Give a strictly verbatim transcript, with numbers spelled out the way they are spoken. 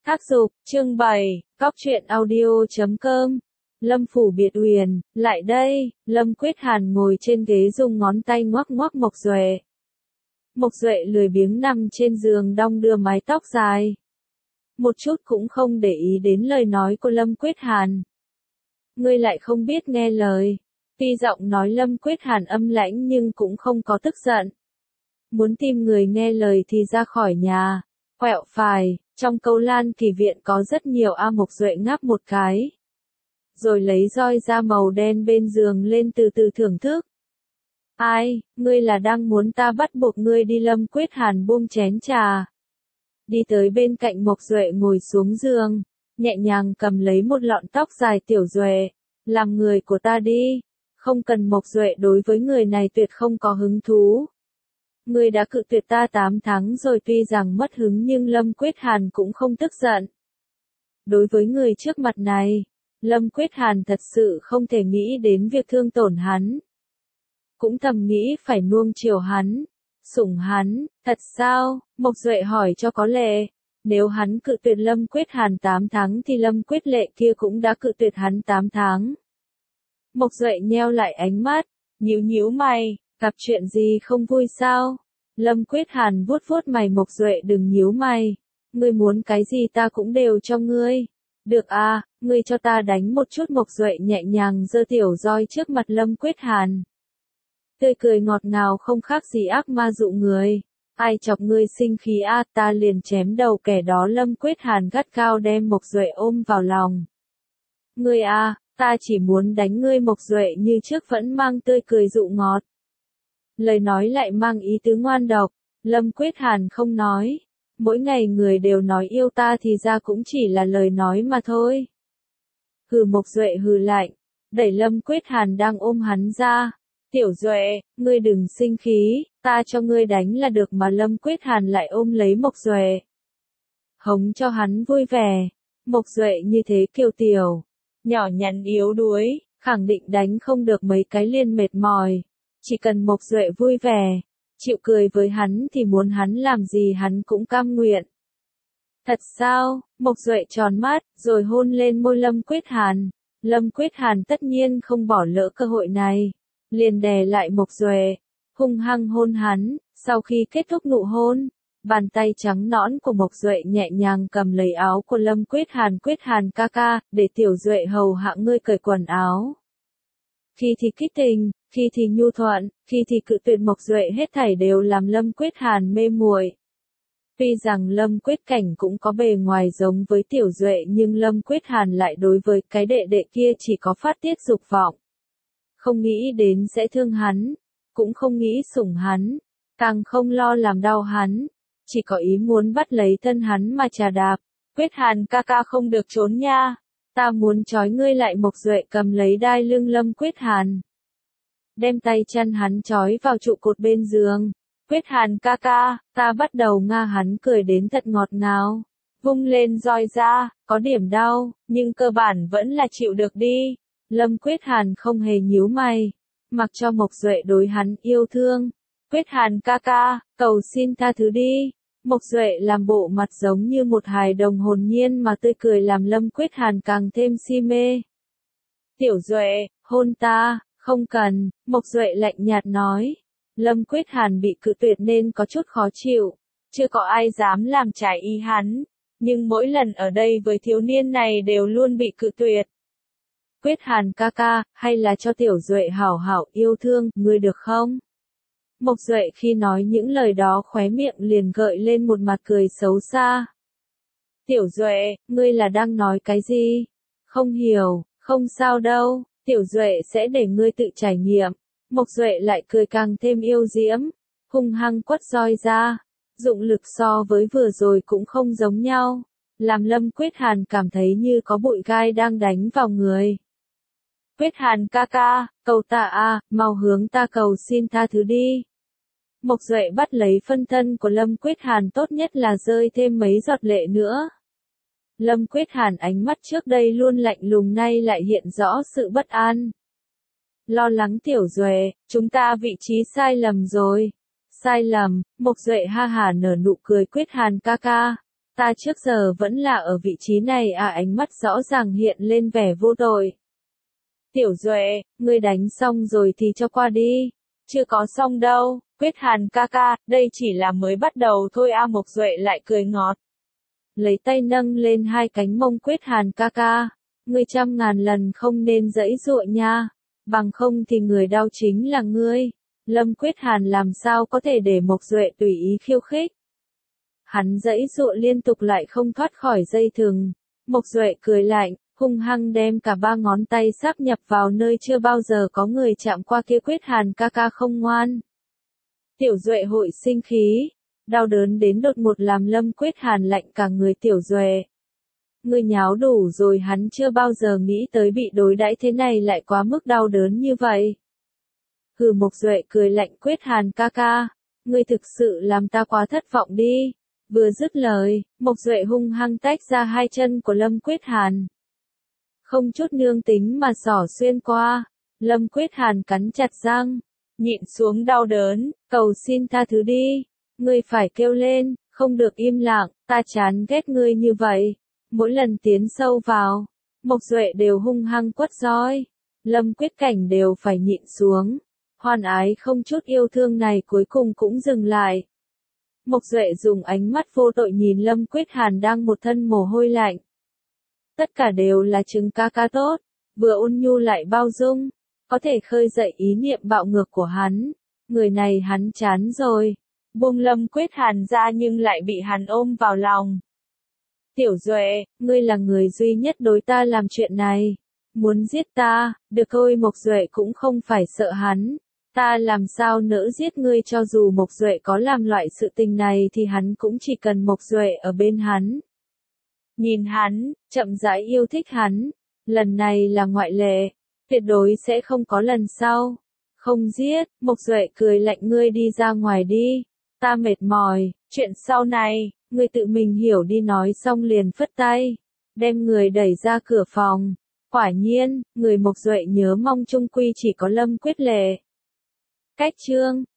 Thác Dục, chương bảy, cóc truyện audio chấm com. Lâm Phủ Biệt Uyển, lại đây, Lâm Quyết Hàn ngồi trên ghế dùng ngón tay ngoắc ngoắc Mộc Duệ. Mộc Duệ lười biếng nằm trên giường đong đưa mái tóc dài. Một chút cũng không để ý đến lời nói của Lâm Quyết Hàn. Ngươi lại không biết nghe lời. Tuy giọng nói Lâm Quyết Hàn âm lãnh nhưng cũng không có tức giận. Muốn tìm người nghe lời thì ra khỏi nhà. Quẹo phải, trong Câu Lan Kỳ Viện có rất nhiều A. Mộc Duệ ngáp một cái. Rồi lấy roi da màu đen bên giường lên từ từ thưởng thức. Ai, ngươi là đang muốn ta bắt buộc ngươi đi? Lâm Quyết Hàn buông chén trà. Đi tới bên cạnh Mộc Duệ ngồi xuống giường, nhẹ nhàng cầm lấy một lọn tóc dài. Tiểu Duệ, làm người của ta đi. Không cần. Mộc Duệ đối với người này tuyệt không có hứng thú. Ngươi đã cự tuyệt ta tám tháng rồi. Tuy rằng mất hứng nhưng Lâm Quyết Hàn cũng không tức giận. Đối với người trước mặt này, Lâm Quyết Hàn thật sự không thể nghĩ đến việc thương tổn hắn. Cũng thầm nghĩ phải nuông chiều hắn, sủng hắn. Thật sao? Mộc Duệ hỏi cho có lệ. Nếu hắn cự tuyệt Lâm Quyết Hàn tám tháng thì Lâm Quyết Lệ kia cũng đã cự tuyệt hắn tám tháng. Mộc Duệ nheo lại ánh mắt, nhíu nhíu mày. Gặp chuyện gì không vui sao? Lâm Quyết Hàn vuốt vuốt mày. Mộc Duệ đừng nhíu mày. Ngươi muốn cái gì ta cũng đều cho ngươi. Được à, ngươi cho ta đánh một chút. Mộc Duệ nhẹ nhàng giơ tiểu roi trước mặt Lâm Quyết Hàn. Tươi cười ngọt ngào không khác gì ác ma dụ người. Ai chọc ngươi sinh khí a, à, ta liền chém đầu kẻ đó. Lâm Quyết Hàn gắt gao đem Mộc Duệ ôm vào lòng. Ngươi a, à, ta chỉ muốn đánh ngươi. Mộc Duệ như trước vẫn mang tươi cười dụ ngọt. Lời nói lại mang ý tứ ngoan độc. Lâm Quyết Hàn không nói. Mỗi ngày người đều nói yêu ta thì ra cũng chỉ là lời nói mà thôi. Hừ. Mộc Duệ hừ lạnh, đẩy Lâm Quyết Hàn đang ôm hắn ra. Tiểu Duệ, ngươi đừng sinh khí, ta cho ngươi đánh là được mà. Lâm Quyết Hàn lại ôm lấy Mộc Duệ, hống cho hắn vui vẻ. Mộc Duệ như thế kiều tiểu, nhỏ nhắn yếu đuối, khẳng định đánh không được mấy cái liền mệt mỏi. Chỉ cần Mộc Duệ vui vẻ, chịu cười với hắn thì muốn hắn làm gì hắn cũng cam nguyện. Thật sao? Mộc Duệ tròn mắt, rồi hôn lên môi Lâm Quyết Hàn. Lâm Quyết Hàn tất nhiên không bỏ lỡ cơ hội này. Liền đè lại Mộc Duệ, hung hăng hôn hắn. Sau khi kết thúc nụ hôn, bàn tay trắng nõn của Mộc Duệ nhẹ nhàng cầm lấy áo của Lâm Quyết Hàn. Quyết Hàn ca ca, để Tiểu Duệ hầu hạ ngươi cởi quần áo. Khi thì kích tình, khi thì nhu thuận, khi thì cự tuyệt. Mộc Duệ hết thảy đều làm Lâm Quyết Hàn mê muội. Tuy rằng Lâm Quyết Cảnh cũng có bề ngoài giống với Tiểu Duệ nhưng Lâm Quyết Hàn lại đối với cái đệ đệ kia chỉ có phát tiết dục vọng. Không nghĩ đến sẽ thương hắn, cũng không nghĩ sủng hắn, càng không lo làm đau hắn, chỉ có ý muốn bắt lấy thân hắn mà chà đạp. Quyết Hàn ca ca không được trốn nha, ta muốn trói ngươi lại. Mộc Duệ cầm lấy đai lưng Lâm Quyết Hàn, đem tay chân hắn trói vào trụ cột bên giường. Quyết Hàn ca ca, ta bắt đầu nga. Hắn cười đến thật ngọt ngào, vung lên roi ra, có điểm đau, nhưng cơ bản vẫn là chịu được đi. Lâm Quyết Hàn không hề nhíu mày, mặc cho Mộc Duệ đối hắn yêu thương. Quyết Hàn ca ca, cầu xin tha thứ đi. Mộc Duệ làm bộ mặt giống như một hài đồng hồn nhiên mà tươi cười làm Lâm Quyết Hàn càng thêm si mê. Tiểu Duệ, hôn ta. Không cần. Mộc Duệ lạnh nhạt nói. Lâm Quyết Hàn bị cự tuyệt nên có chút khó chịu. Chưa có ai dám làm trái ý hắn, nhưng mỗi lần ở đây với thiếu niên này đều luôn bị cự tuyệt. Quyết Hàn ca ca, hay là cho Tiểu Duệ hảo hảo yêu thương ngươi được không? Mộc Duệ khi nói những lời đó khóe miệng liền gợi lên một mặt cười xấu xa. Tiểu Duệ, ngươi là đang nói cái gì? Không hiểu. Không sao đâu, Tiểu Duệ sẽ để ngươi tự trải nghiệm. Mộc Duệ lại cười càng thêm yêu diễm, hung hăng quất roi ra. Dụng lực so với vừa rồi cũng không giống nhau, làm Lâm Quyết Hàn cảm thấy như có bụi gai đang đánh vào người. Quyết Hàn ca ca, cầu ta a, mau hướng ta cầu xin tha thứ đi. Mộc Duệ bắt lấy phân thân của Lâm Quyết Hàn, tốt nhất là rơi thêm mấy giọt lệ nữa. Lâm Quyết Hàn ánh mắt trước đây luôn lạnh lùng nay lại hiện rõ sự bất an. Lo lắng. Tiểu Duệ, chúng ta vị trí sai lầm rồi. Sai lầm? Mộc Duệ ha hả nở nụ cười. Quyết Hàn ca ca, Ta trước giờ vẫn là ở vị trí này à, ánh mắt rõ ràng hiện lên vẻ vô tội. Tiểu Duệ, ngươi đánh xong rồi thì cho qua đi. Chưa có xong đâu, Quyết Hàn ca ca, đây chỉ là mới bắt đầu thôi a. Mộc Duệ lại cười ngọt. Lấy tay nâng lên hai cánh mông Quyết Hàn ca ca. Ngươi trăm ngàn lần không nên giãy giụa nha. Bằng không thì người đau chính là ngươi. Lâm Quyết Hàn làm sao có thể để Mộc Duệ tùy ý khiêu khích. Hắn giãy giụa liên tục lại không thoát khỏi dây thừng. Mộc Duệ cười lạnh, hung hăng đem cả ba ngón tay sáp nhập vào nơi chưa bao giờ có người chạm qua kia. Quyết Hàn ca ca không ngoan. Tiểu Duệ hội sinh khí, đau đớn đến đột ngột làm Lâm Quyết Hàn lạnh cả người. Tiểu Duệ, ngươi nháo đủ rồi. Hắn chưa bao giờ nghĩ tới bị đối đãi thế này lại quá mức đau đớn như vậy. Hừ. Mộc Duệ cười lạnh. Quyết Hàn ca ca, ngươi thực sự làm ta quá thất vọng đi. Vừa dứt lời, Mộc Duệ hung hăng tách ra hai chân của Lâm Quyết Hàn. Không chút nương tính mà xỏ xuyên qua. Lâm Quyết Hàn cắn chặt răng, nhịn xuống đau đớn, cầu xin tha thứ đi. Ngươi phải kêu lên, không được im lặng, ta chán ghét ngươi như vậy. Mỗi lần tiến sâu vào, Mộc Duệ đều hung hăng quất roi. Lâm Quyết Cảnh đều phải nhịn xuống. Hoan ái không chút yêu thương này cuối cùng cũng dừng lại. Mộc Duệ dùng ánh mắt vô tội nhìn Lâm Quyết Hàn đang một thân mồ hôi lạnh. Tất cả đều là Trừng ca ca tốt, vừa ôn nhu lại bao dung, có thể khơi dậy ý niệm bạo ngược của hắn. Người này hắn chán rồi. Buông Lâm Quyết Hàn ra nhưng lại bị hắn ôm vào lòng. Tiểu Duệ, ngươi là người duy nhất đối ta làm chuyện này. Muốn giết ta, được thôi. Mộc Duệ cũng không phải sợ hắn. Ta làm sao nỡ giết ngươi. Cho dù Mộc Duệ có làm loại sự tình này thì hắn cũng chỉ cần Mộc Duệ ở bên hắn. Nhìn hắn, chậm rãi yêu thích hắn. Lần này là ngoại lệ, tuyệt đối sẽ không có lần sau. Không giết. Mộc Duệ cười lạnh. Ngươi đi ra ngoài đi. Ta mệt mỏi, chuyện sau này, ngươi tự mình hiểu đi. Nói xong liền phất tay, đem người đẩy ra cửa phòng. Quả nhiên, người Mộc Duệ nhớ mong chung quy chỉ có Lâm Quyết Lệ. Cách chương